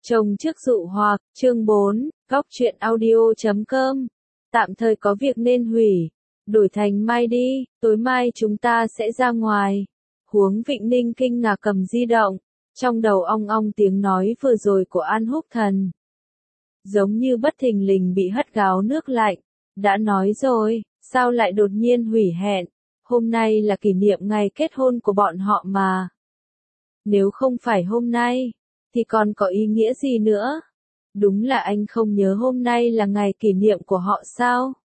Chồng trước dụ hoặc, chương 4, góc truyện audio.com. Tạm thời có việc nên hủy. Đổi thành mai đi, tối mai chúng ta sẽ ra ngoài. Huống Vịnh Ninh kinh ngạc cầm di động. Trong đầu ong ong tiếng nói vừa rồi của An Húc Thần. Giống như bất thình lình bị hất gáo nước lạnh. Đã nói rồi, sao lại đột nhiên hủy hẹn? Hôm nay là kỷ niệm ngày kết hôn của bọn họ mà. Nếu không phải hôm nay, thì còn có ý nghĩa gì nữa? Đúng là anh không nhớ hôm nay là ngày kỷ niệm của họ sao?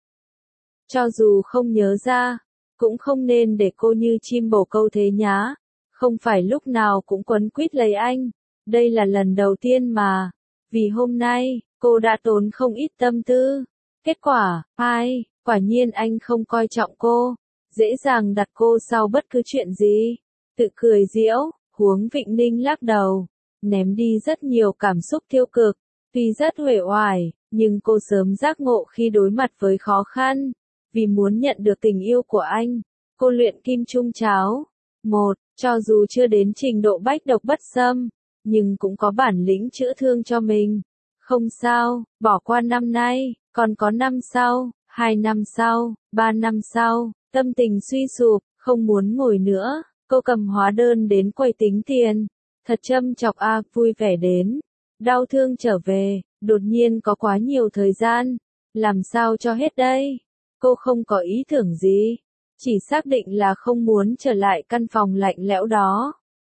Cho dù không nhớ ra, cũng không nên để cô như chim bồ câu thế nhá. Không phải lúc nào cũng quấn quýt lấy anh. Đây là lần đầu tiên mà. Vì hôm nay, cô đã tốn không ít tâm tư. Kết quả, quả nhiên anh không coi trọng cô. Dễ dàng đặt cô sau bất cứ chuyện gì. Tự cười giễu, Huống Vịnh Ninh lắc đầu. Ném đi rất nhiều cảm xúc tiêu cực. Tuy rất uể oải, nhưng cô sớm giác ngộ khi đối mặt với khó khăn. Vì muốn nhận được tình yêu của anh, cô luyện kim chung cháo. Cho dù chưa đến trình độ bách độc bất xâm, nhưng cũng có bản lĩnh chữa thương cho mình. Không sao, bỏ qua năm nay, còn có năm sau, 2 năm sau, 3 năm sau. Tâm tình suy sụp, không muốn ngồi nữa, cô cầm hóa đơn đến quầy tính tiền. Thật châm chọc vui vẻ đến. Đau thương trở về, đột nhiên có quá nhiều thời gian. Làm sao cho hết đây? Cô không có ý tưởng gì. Chỉ xác định là không muốn trở lại căn phòng lạnh lẽo đó.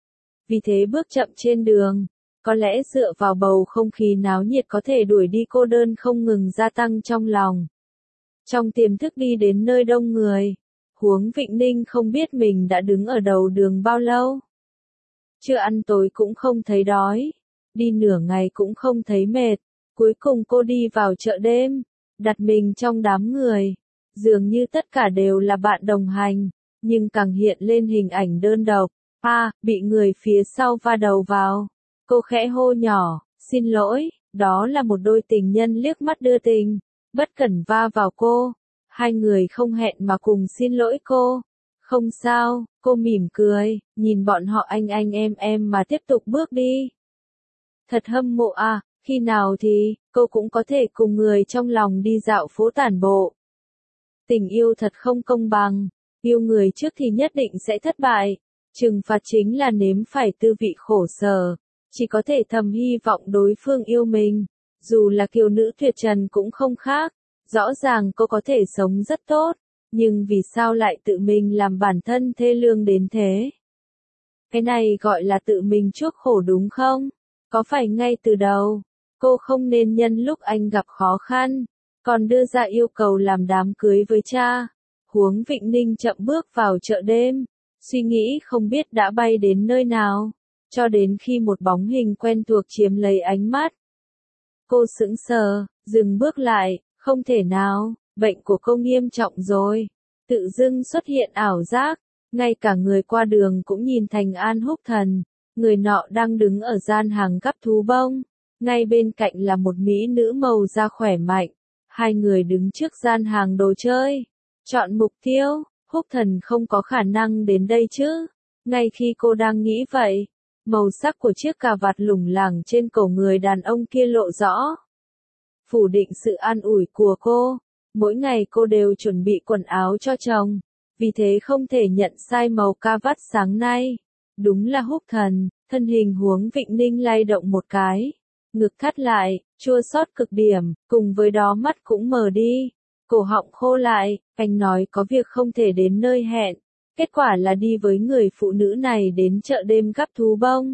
Vì thế bước chậm trên đường. Có lẽ dựa vào bầu không khí náo nhiệt có thể đuổi đi cô đơn không ngừng gia tăng trong lòng. Trong tiềm thức đi đến nơi đông người. Huống Vịnh Ninh không biết mình đã đứng ở đầu đường bao lâu. Chưa ăn tối cũng không thấy đói. Đi nửa ngày cũng không thấy mệt. Cuối cùng cô đi vào chợ đêm. Đặt mình trong đám người. Dường như tất cả đều là bạn đồng hành. Nhưng càng hiện lên hình ảnh đơn độc. Bị người phía sau va đầu vào. Cô khẽ hô nhỏ, xin lỗi. Đó là một đôi tình nhân liếc mắt đưa tình. Bất cẩn va vào cô. Hai người không hẹn mà cùng xin lỗi cô. Không sao, cô mỉm cười, nhìn bọn họ anh em mà tiếp tục bước đi. Thật hâm mộ khi nào thì, cô cũng có thể cùng người trong lòng đi dạo phố tản bộ. Tình yêu thật không công bằng, yêu người trước thì nhất định sẽ thất bại. Trừng phạt chính là nếm phải tư vị khổ sở, chỉ có thể thầm hy vọng đối phương yêu mình. Dù là kiều nữ tuyệt trần cũng không khác, rõ ràng cô có thể sống rất tốt. Nhưng vì sao lại tự mình làm bản thân thê lương đến thế? Cái này gọi là tự mình chuốc khổ đúng không? Có phải ngay từ đầu, cô không nên nhân lúc anh gặp khó khăn, còn đưa ra yêu cầu làm đám cưới với cha? Huống Vịnh Ninh chậm bước vào chợ đêm, suy nghĩ không biết đã bay đến nơi nào, cho đến khi một bóng hình quen thuộc chiếm lấy ánh mắt. Cô sững sờ, dừng bước lại, không thể nào. Bệnh của cô nghiêm trọng rồi. Tự dưng xuất hiện ảo giác. Ngay cả người qua đường cũng nhìn thành An Húc Thần. Người nọ đang đứng ở gian hàng gắp thú bông. Ngay bên cạnh là một mỹ nữ màu da khỏe mạnh. Hai người đứng trước gian hàng đồ chơi. Chọn mục tiêu. Húc Thần không có khả năng đến đây chứ. Ngay khi cô đang nghĩ vậy, màu sắc của chiếc cà vạt lủng lẳng trên cổ người đàn ông kia lộ rõ. Phủ định sự an ủi của cô. Mỗi ngày cô đều chuẩn bị quần áo cho chồng, vì thế không thể nhận sai màu ca vắt sáng nay. Đúng là Húc Thần, thân hình Huống Vịnh Ninh lay động một cái, ngực thắt lại, chua xót cực điểm, cùng với đó mắt cũng mờ đi, cổ họng khô lại, anh nói có việc không thể đến nơi hẹn, kết quả là đi với người phụ nữ này đến chợ đêm gắp thú bông.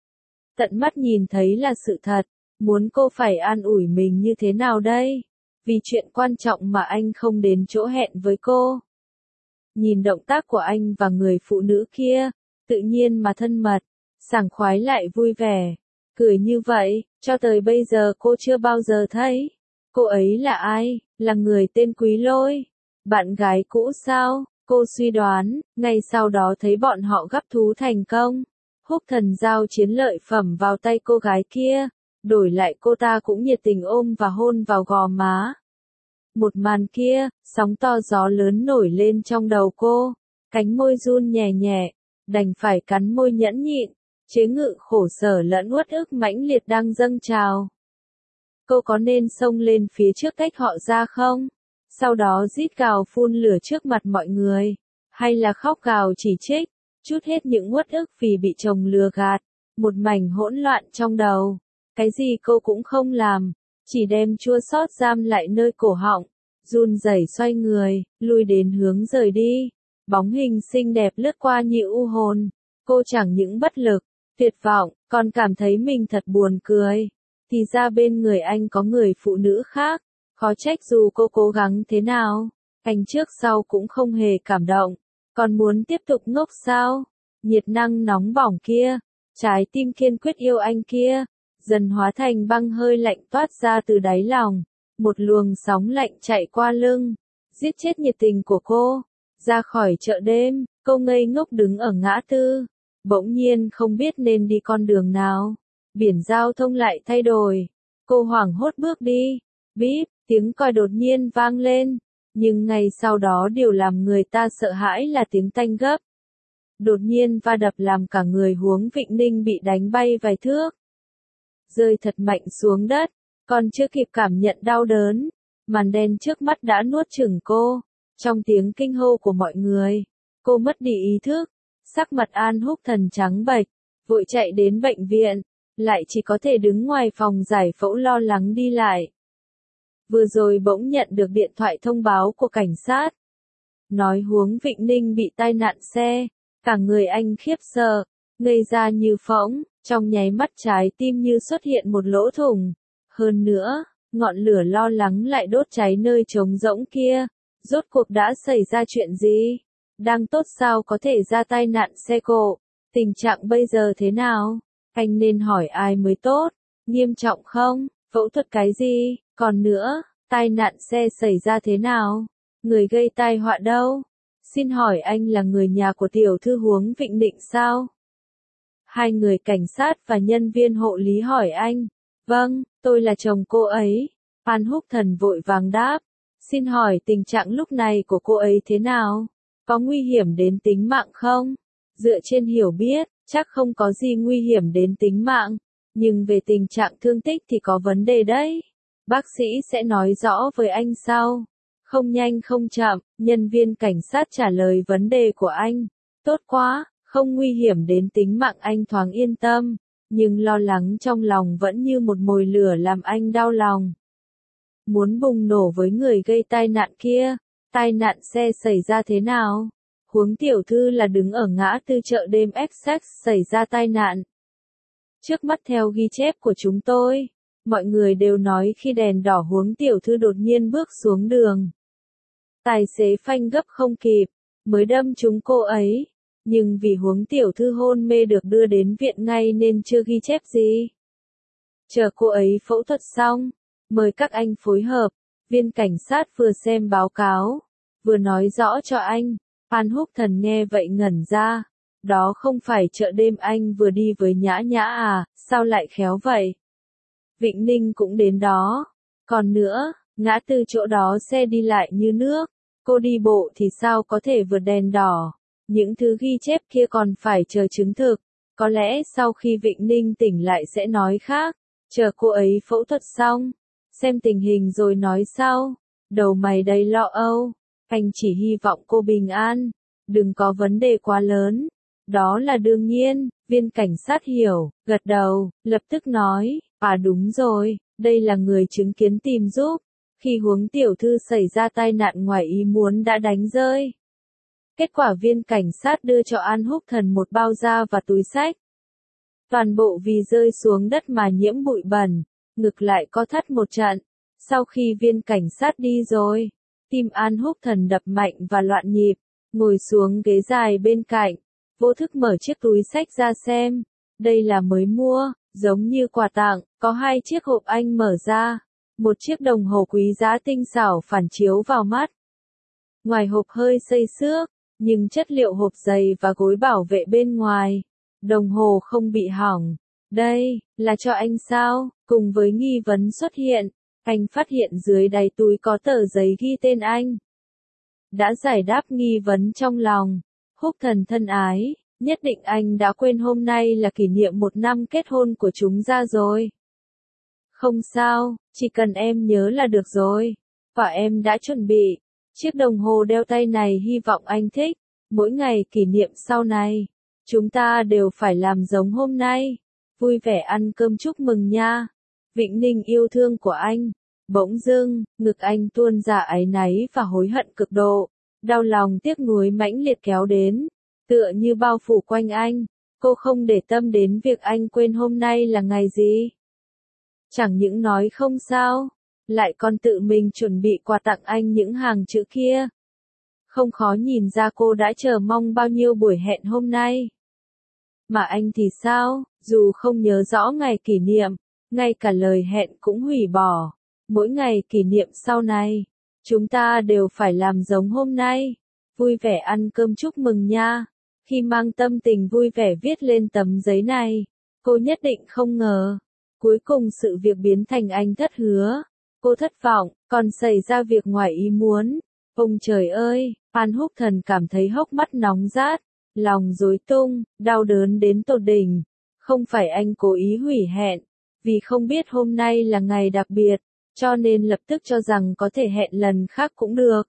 Tận mắt nhìn thấy là sự thật, muốn cô phải an ủi mình như thế nào đây? Vì chuyện quan trọng mà anh không đến chỗ hẹn với cô. Nhìn động tác của anh và người phụ nữ kia, tự nhiên mà thân mật, sảng khoái lại vui vẻ. Cười như vậy, cho tới bây giờ cô chưa bao giờ thấy. Cô ấy là ai? Là người tên Quý Lôi. Bạn gái cũ sao? Cô suy đoán, ngay sau đó thấy bọn họ gắp thú thành công. Húc Thần giao chiến lợi phẩm vào tay cô gái kia. Đổi lại cô ta cũng nhiệt tình ôm và hôn vào gò má. Một màn kia, sóng to gió lớn nổi lên trong đầu cô. Cánh môi run nhẹ nhẹ, đành phải cắn môi nhẫn nhịn. chế ngự khổ sở lẫn uất ức mãnh liệt đang dâng trào. Cô có nên xông lên phía trước tách họ ra không? Sau đó rít gào phun lửa trước mặt mọi người, hay là khóc gào chỉ trích, trút hết những uất ức vì bị chồng lừa gạt, một mảnh hỗn loạn trong đầu. Cái gì cô cũng không làm, chỉ đem chua xót giam lại nơi cổ họng, run rẩy xoay người, lui đến hướng rời đi. Bóng hình xinh đẹp lướt qua như u hồn, cô chẳng những bất lực, tuyệt vọng, còn cảm thấy mình thật buồn cười. Thì ra bên người anh có người phụ nữ khác, khó trách dù cô cố gắng thế nào, anh trước sau cũng không hề cảm động, còn muốn tiếp tục ngốc sao? Nhiệt năng nóng bỏng kia, trái tim kiên quyết yêu anh kia, dần hóa thành băng hơi lạnh toát ra từ đáy lòng, một luồng sóng lạnh chạy qua lưng, giết chết nhiệt tình của cô. Ra khỏi chợ đêm, cô ngây ngốc đứng ở ngã tư, bỗng nhiên không biết nên đi con đường nào. Biển giao thông lại thay đổi, cô hoảng hốt bước đi, bíp, tiếng còi đột nhiên vang lên, nhưng ngay sau đó điều làm người ta sợ hãi là tiếng tanh gấp. Đột nhiên va đập làm cả người Huống Vịnh Ninh bị đánh bay vài thước. Rơi thật mạnh xuống đất, còn chưa kịp cảm nhận đau đớn, màn đen trước mắt đã nuốt chửng cô. Trong tiếng kinh hô của mọi người, cô mất đi ý thức, sắc mặt An Húc Thần trắng bệch, vội chạy đến bệnh viện, lại chỉ có thể đứng ngoài phòng giải phẫu lo lắng đi lại. Vừa rồi bỗng nhận được điện thoại thông báo của cảnh sát, nói Huống Vịnh Ninh bị tai nạn xe, cả người anh khiếp sợ, ngây ra như phỗng, trong nháy mắt trái tim như xuất hiện một lỗ thủng. Hơn nữa, ngọn lửa lo lắng lại đốt cháy nơi trống rỗng kia. Rốt cuộc đã xảy ra chuyện gì? Đang tốt sao có thể ra tai nạn xe cộ? Tình trạng bây giờ thế nào? Anh nên hỏi ai mới tốt? Nghiêm trọng không? Phẫu thuật cái gì? Còn nữa, tai nạn xe xảy ra thế nào? Người gây tai họa đâu? Xin hỏi anh là người nhà của tiểu thư Huống Vịnh Định sao? Hai người cảnh sát và nhân viên hộ lý hỏi anh. Vâng, tôi là chồng cô ấy. An Húc Thần vội vàng đáp. Xin hỏi tình trạng lúc này của cô ấy thế nào? Có nguy hiểm đến tính mạng không? Dựa trên hiểu biết, chắc không có gì nguy hiểm đến tính mạng. Nhưng về tình trạng thương tích thì có vấn đề đấy. Bác sĩ sẽ nói rõ với anh sau. Không nhanh không chậm, nhân viên cảnh sát trả lời vấn đề của anh. Tốt quá, không nguy hiểm đến tính mạng anh thoáng yên tâm. Nhưng lo lắng trong lòng vẫn như một mồi lửa làm anh đau lòng. Muốn bùng nổ với người gây tai nạn kia. Tai nạn xe xảy ra thế nào? Huống tiểu thư là đứng ở ngã tư chợ đêm Essex xảy ra tai nạn. Trước mắt theo ghi chép của chúng tôi, mọi người đều nói khi đèn đỏ Huống tiểu thư đột nhiên bước xuống đường. Tài xế phanh gấp không kịp, mới đâm trúng cô ấy. Nhưng vì Huống tiểu thư hôn mê được đưa đến viện ngay nên chưa ghi chép gì. Chờ cô ấy phẫu thuật xong, mời các anh phối hợp. Viên cảnh sát vừa xem báo cáo, vừa nói rõ cho anh. An Húc Thần nghe vậy ngẩn ra. Đó không phải chợ đêm anh vừa đi với Nhã Nhã à, sao lại khéo vậy? Vịnh Ninh cũng đến đó. Còn nữa, ngã tư chỗ đó xe đi lại như nước. Cô đi bộ thì sao có thể vượt đèn đỏ? Những thứ ghi chép kia còn phải chờ chứng thực. Có lẽ sau khi Vịnh Ninh tỉnh lại sẽ nói khác. Chờ cô ấy phẫu thuật xong, xem tình hình rồi nói sau. Đầu mày đầy lo âu. Anh chỉ hy vọng cô bình an, đừng có vấn đề quá lớn. Đó là đương nhiên, viên cảnh sát hiểu, gật đầu, lập tức nói, đúng rồi, đây là người chứng kiến tìm giúp. Khi Huống tiểu thư xảy ra tai nạn ngoài ý muốn đã đánh rơi. Kết quả viên cảnh sát đưa cho An Húc Thần một bao da và túi xách. Toàn bộ vì rơi xuống đất mà nhiễm bụi bẩn, ngực lại co thắt một trận. Sau khi viên cảnh sát đi rồi, tim An Húc Thần đập mạnh và loạn nhịp, ngồi xuống ghế dài bên cạnh, vô thức mở chiếc túi xách ra xem. Đây là mới mua, giống như quà tặng, có hai chiếc hộp anh mở ra. Một chiếc đồng hồ quý giá tinh xảo phản chiếu vào mắt. Ngoài hộp hơi xây xước, nhưng chất liệu hộp dày và gối bảo vệ bên ngoài. Đồng hồ không bị hỏng. Đây, là cho anh sao? Cùng với nghi vấn xuất hiện, anh phát hiện dưới đáy túi có tờ giấy ghi tên anh. Đã giải đáp nghi vấn trong lòng. Húc Thần thân ái, Nhất định anh đã quên hôm nay là kỷ niệm 1 năm kết hôn của chúng ta rồi. Không sao, chỉ cần em nhớ là được rồi. Và em đã chuẩn bị chiếc đồng hồ đeo tay này, hy vọng anh thích. Mỗi ngày kỷ niệm sau này, chúng ta đều phải làm giống hôm nay. Vui vẻ ăn cơm chúc mừng nha. Vịnh Ninh yêu thương của anh. Bỗng dưng, ngực anh tuôn ra áy náy và hối hận cực độ. Đau lòng tiếc nuối mãnh liệt kéo đến, tựa như bao phủ quanh anh. Cô không để tâm đến việc anh quên hôm nay là ngày gì. Chẳng những nói không sao, lại còn tự mình chuẩn bị quà tặng anh những hàng chữ kia. Không khó nhìn ra cô đã chờ mong bao nhiêu buổi hẹn hôm nay. Mà anh thì sao, dù không nhớ rõ ngày kỷ niệm, ngay cả lời hẹn cũng hủy bỏ. Mỗi ngày kỷ niệm sau này, chúng ta đều phải làm giống hôm nay. Vui vẻ ăn cơm chúc mừng nha. Khi mang tâm tình vui vẻ viết lên tấm giấy này, cô nhất định không ngờ. Cuối cùng sự việc biến thành anh thất hứa. Cô thất vọng, còn xảy ra việc ngoài ý muốn. Ông trời ơi, Phan Húc Thần cảm thấy hốc mắt nóng rát, lòng rối tung, đau đớn đến tột đỉnh. Không phải anh cố ý hủy hẹn, vì không biết hôm nay là ngày đặc biệt, cho nên lập tức cho rằng có thể hẹn lần khác cũng được.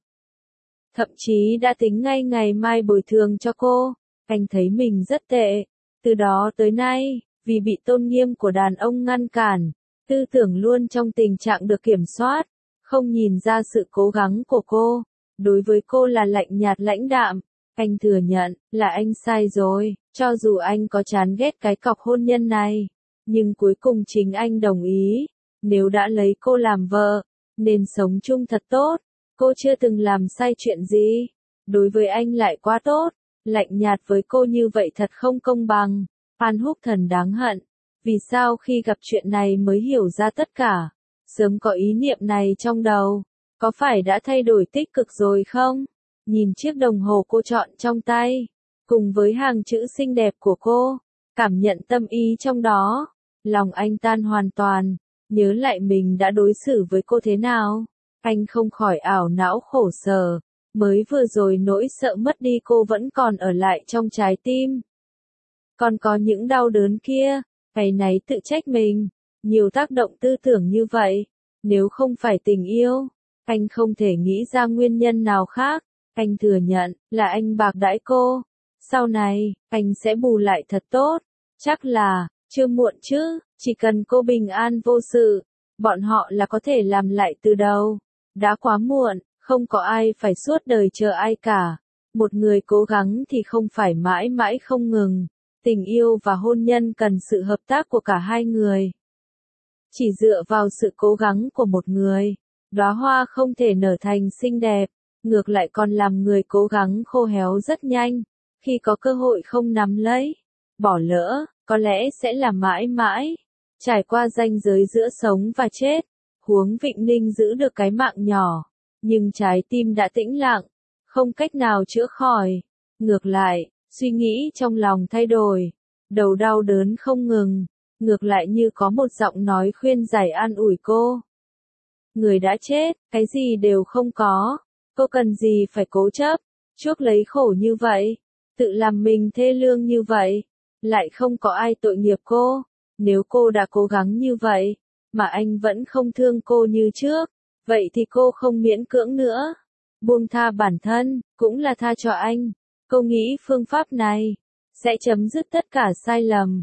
Thậm chí đã tính ngay ngày mai bồi thường cho cô. Anh thấy mình rất tệ. Từ đó tới nay, vì bị tôn nghiêm của đàn ông ngăn cản, tư tưởng luôn trong tình trạng được kiểm soát, không nhìn ra sự cố gắng của cô. Đối với cô là lạnh nhạt lãnh đạm. Anh thừa nhận là anh sai rồi, cho dù anh có chán ghét cái cọc hôn nhân này. Nhưng cuối cùng chính anh đồng ý. Nếu đã lấy cô làm vợ, nên sống chung thật tốt. Cô chưa từng làm sai chuyện gì. Đối với anh lại quá tốt. Lạnh nhạt với cô như vậy thật không công bằng. Phan Húc Thần đáng hận. Vì sao khi gặp chuyện này mới hiểu ra tất cả. Sớm có ý niệm này trong đầu. Có phải đã thay đổi tích cực rồi không? Nhìn chiếc đồng hồ cô chọn trong tay, cùng với hàng chữ xinh đẹp của cô, cảm nhận tâm ý trong đó. Lòng anh tan hoàn toàn. Nhớ lại mình đã đối xử với cô thế nào. Anh không khỏi ảo não khổ sở. Mới vừa rồi nỗi sợ mất đi cô vẫn còn ở lại trong trái tim. Còn có những đau đớn kia, áy náy tự trách mình. Nhiều tác động tư tưởng như vậy. Nếu không phải tình yêu, anh không thể nghĩ ra nguyên nhân nào khác. Anh thừa nhận là anh bạc đãi cô. Sau này, anh sẽ bù lại thật tốt. Chắc là, chưa muộn chứ, chỉ cần cô bình an vô sự, bọn họ là có thể làm lại từ đầu. Đã quá muộn, không có ai phải suốt đời chờ ai cả. Một người cố gắng thì không phải mãi mãi không ngừng. Tình yêu và hôn nhân cần sự hợp tác của cả hai người. Chỉ dựa vào sự cố gắng của một người, đóa hoa không thể nở thành xinh đẹp. Ngược lại còn làm người cố gắng khô héo rất nhanh. Khi có cơ hội không nắm lấy, bỏ lỡ, có lẽ sẽ là mãi mãi. Trải qua ranh giới giữa sống và chết. Huống Vịnh Ninh giữ được cái mạng nhỏ. Nhưng trái tim đã tĩnh lặng. Không cách nào chữa khỏi. Ngược lại, suy nghĩ trong lòng thay đổi. Đầu đau đớn không ngừng. Ngược lại như có một giọng nói khuyên giải an ủi cô. Người đã chết, cái gì đều không có. Cô cần gì phải cố chấp, chuốc lấy khổ như vậy, tự làm mình thê lương như vậy, lại không có ai tội nghiệp cô. Nếu cô đã cố gắng như vậy, mà anh vẫn không thương cô như trước, vậy thì cô không miễn cưỡng nữa. Buông tha bản thân, cũng là tha cho anh. Cô nghĩ phương pháp này sẽ chấm dứt tất cả sai lầm.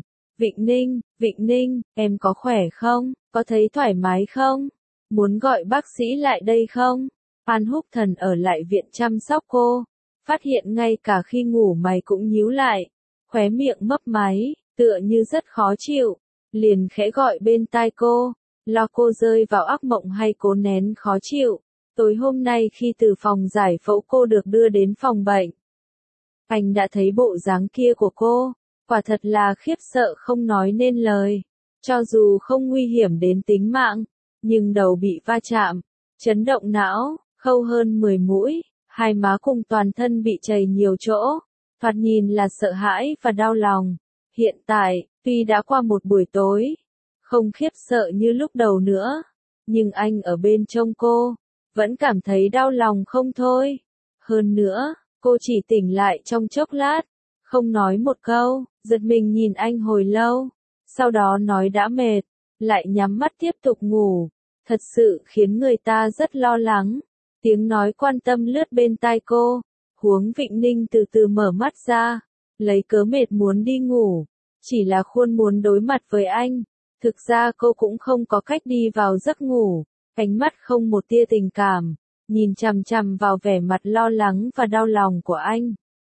Vịnh Ninh, em có khỏe không? Có thấy thoải mái không? Muốn gọi bác sĩ lại đây không? Phan Húc Thần ở lại viện chăm sóc cô. Phát hiện ngay cả khi ngủ mày cũng nhíu lại. Khóe miệng mấp máy, tựa như rất khó chịu. Liền khẽ gọi bên tai cô. Lo cô rơi vào ác mộng hay cố nén khó chịu. Tối hôm nay khi từ phòng giải phẫu cô được đưa đến phòng bệnh. Anh đã thấy bộ dáng kia của cô. Quả thật là khiếp sợ không nói nên lời. Cho dù không nguy hiểm đến tính mạng, nhưng đầu bị va chạm, chấn động não, khâu hơn 10 mũi, hai má cùng toàn thân bị chảy nhiều chỗ, thoạt nhìn là sợ hãi và đau lòng. Hiện tại, tuy đã qua một buổi tối, không khiếp sợ như lúc đầu nữa, nhưng anh ở bên trông cô, vẫn cảm thấy đau lòng không thôi. Hơn nữa, cô chỉ tỉnh lại trong chốc lát, không nói một câu, giật mình nhìn anh hồi lâu, sau đó nói đã mệt, lại nhắm mắt tiếp tục ngủ, thật sự khiến người ta rất lo lắng. Tiếng nói quan tâm lướt bên tai cô, Huống Vịnh Ninh từ từ mở mắt ra, lấy cớ mệt muốn đi ngủ, chỉ là khuôn muốn đối mặt với anh. Thực ra cô cũng không có cách đi vào giấc ngủ, ánh mắt không một tia tình cảm, nhìn chằm chằm vào vẻ mặt lo lắng và đau lòng của anh.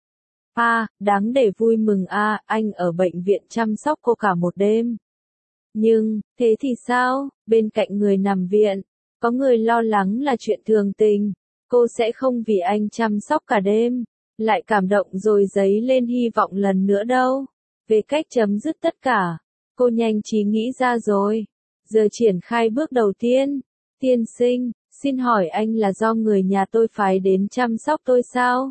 Đáng để vui mừng anh ở bệnh viện chăm sóc cô cả một đêm. Nhưng, thế thì sao, bên cạnh người nằm viện, có người lo lắng là chuyện thường tình, cô sẽ không vì anh chăm sóc cả đêm, lại cảm động rồi dấy lên hy vọng lần nữa đâu. Về cách chấm dứt tất cả, cô nhanh trí nghĩ ra rồi. Giờ triển khai bước đầu tiên. Tiên sinh, xin hỏi anh là do người nhà tôi phái đến chăm sóc tôi sao?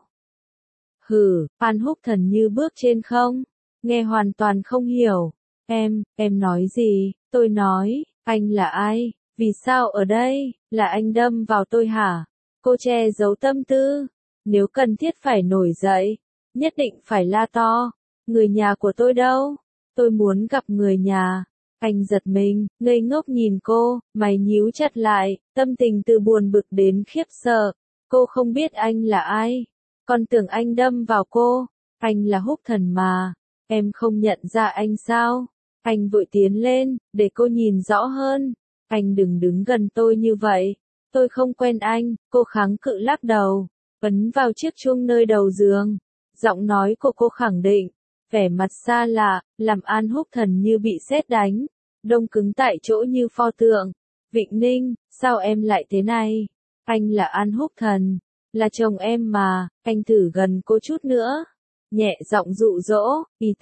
Phan Húc Thần như bước trên không, nghe hoàn toàn không hiểu. Em nói gì? Tôi nói, anh là ai? Vì sao ở đây? Là anh đâm vào tôi hả? Cô che giấu tâm tư. Nếu cần thiết phải nổi dậy, nhất định phải la to. Người nhà của tôi đâu? Tôi muốn gặp người nhà. Anh giật mình, ngây ngốc nhìn cô, mày nhíu chặt lại, tâm tình từ buồn bực đến khiếp sợ. Cô không biết anh là ai. Còn tưởng anh đâm vào cô. Anh là Húc Thần mà. Em không nhận ra anh sao? Anh vội tiến lên, để cô nhìn rõ hơn. Anh đừng đứng gần tôi như vậy. Tôi không quen anh. Cô kháng cự lắc đầu, ấn vào chiếc chuông nơi đầu giường. Giọng nói của cô khẳng định, vẻ mặt xa lạ, làm An Húc Thần như bị sét đánh, đông cứng tại chỗ như pho tượng. Vịnh Ninh, sao em lại thế này? Anh là An Húc Thần, là chồng em mà. Anh thử gần cô chút nữa, nhẹ giọng dụ dỗ. Y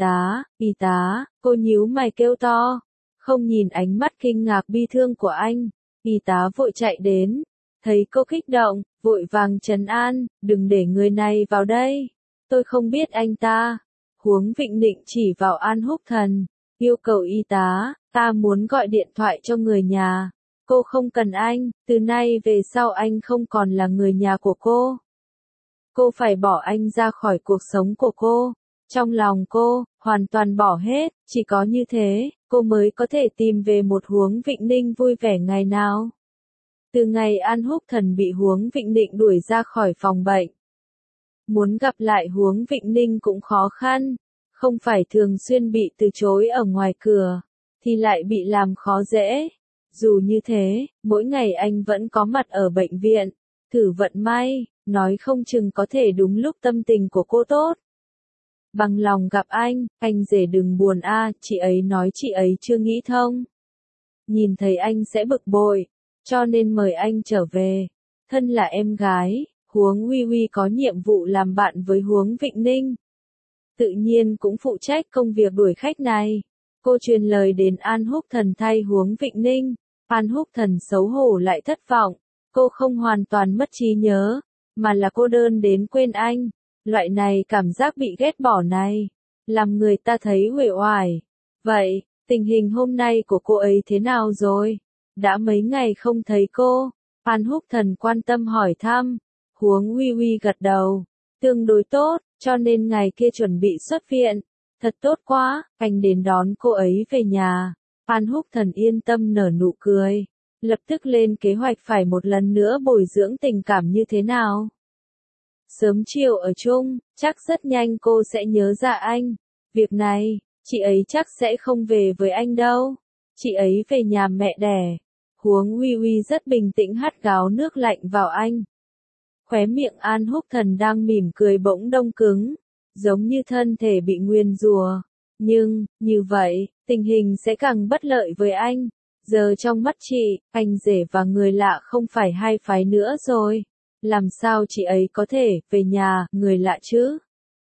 tá, cô nhíu mày kêu to, không nhìn ánh mắt kinh ngạc bi thương của anh. Y tá vội chạy đến, thấy cô kích động, vội vàng trấn an, đừng để người này vào đây. Tôi không biết anh ta. Huống Vịnh Định chỉ vào An Húc Thần, yêu cầu y tá, ta muốn gọi điện thoại cho người nhà. Cô không cần anh, từ nay về sau anh không còn là người nhà của cô. Cô phải bỏ anh ra khỏi cuộc sống của cô. Trong lòng cô, hoàn toàn bỏ hết, chỉ có như thế, cô mới có thể tìm về một Huống Vịnh Ninh vui vẻ ngày nào. Từ ngày An Húc Thần bị Huống Vịnh Định đuổi ra khỏi phòng bệnh, muốn gặp lại Huống Vịnh Ninh cũng khó khăn, không phải thường xuyên bị từ chối ở ngoài cửa, thì lại bị làm khó dễ. Dù như thế, mỗi ngày anh vẫn có mặt ở bệnh viện, thử vận may, nói không chừng có thể đúng lúc tâm tình của cô tốt. Bằng lòng gặp anh rể đừng buồn chị ấy nói chị ấy chưa nghĩ thông. Nhìn thấy anh sẽ bực bội, cho nên mời anh trở về. Thân là em gái, Huống Uy Uy có nhiệm vụ làm bạn với Huống Vịnh Ninh. Tự nhiên cũng phụ trách công việc đuổi khách này. Cô truyền lời đến An Húc Thần thay Huống Vịnh Ninh. An Húc Thần xấu hổ lại thất vọng. Cô không hoàn toàn mất trí nhớ, mà là cô đơn đến quên anh. Loại này cảm giác bị ghét bỏ này, làm người ta thấy uể oải. Vậy, tình hình hôm nay của cô ấy thế nào rồi? Đã mấy ngày không thấy cô. An Húc Thần quan tâm hỏi thăm. Huống Uy Uy gật đầu. Tương đối tốt, cho nên ngày kia chuẩn bị xuất viện. Thật tốt quá, anh đến đón cô ấy về nhà. An Húc Thần yên tâm nở nụ cười. Lập tức lên kế hoạch phải một lần nữa bồi dưỡng tình cảm như thế nào. Sớm chiều ở chung, chắc rất nhanh cô sẽ nhớ ra anh. Việc này, chị ấy chắc sẽ không về với anh đâu. Chị ấy về nhà mẹ đẻ. Huống Uy Uy rất bình tĩnh hắt gáo nước lạnh vào anh. Khóe miệng An Húc Thần đang mỉm cười bỗng đông cứng, giống như thân thể bị nguyền rủa. Nhưng, như vậy, tình hình sẽ càng bất lợi với anh. Giờ trong mắt chị, anh rể và người lạ không phải hai phái nữa rồi. Làm sao chị ấy có thể về nhà người lạ chứ?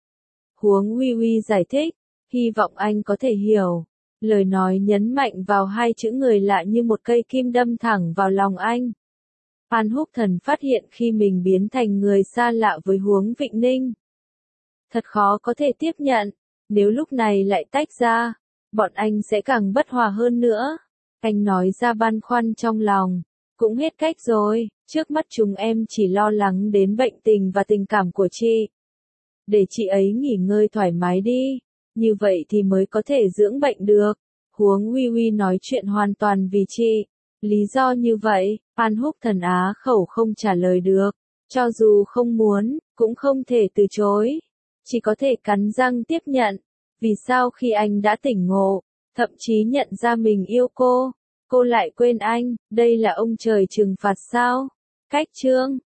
Huống Uy Uy giải thích, hy vọng anh có thể hiểu. Lời nói nhấn mạnh vào hai chữ người lạ như một cây kim đâm thẳng vào lòng anh. An Húc Thần phát hiện khi mình biến thành người xa lạ với Huống Vịnh Ninh. Thật khó có thể tiếp nhận, nếu lúc này lại tách ra, bọn anh sẽ càng bất hòa hơn nữa. Anh nói ra băn khoăn trong lòng, cũng hết cách rồi, trước mắt chúng em chỉ lo lắng đến bệnh tình và tình cảm của chị. để chị ấy nghỉ ngơi thoải mái đi, như vậy thì mới có thể dưỡng bệnh được. Huống Huy Huy nói chuyện hoàn toàn vì chị. Lý do như vậy, Phan Húc Thần á khẩu không trả lời được. Cho dù không muốn, cũng không thể từ chối. Chỉ có thể cắn răng tiếp nhận. Vì sao khi anh đã tỉnh ngộ, thậm chí nhận ra mình yêu cô lại quên anh, đây là ông trời trừng phạt sao? Cách chương